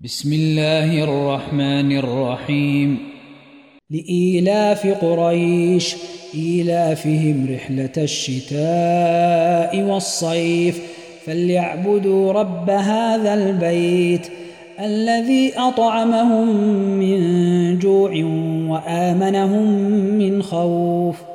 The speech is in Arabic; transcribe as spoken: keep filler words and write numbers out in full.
بسم الله الرحمن الرحيم. لإيلاف قريش إيلافهم رحلة الشتاء والصيف فليعبدوا رب هذا البيت الذي أطعمهم من جوع وآمنهم من خوف.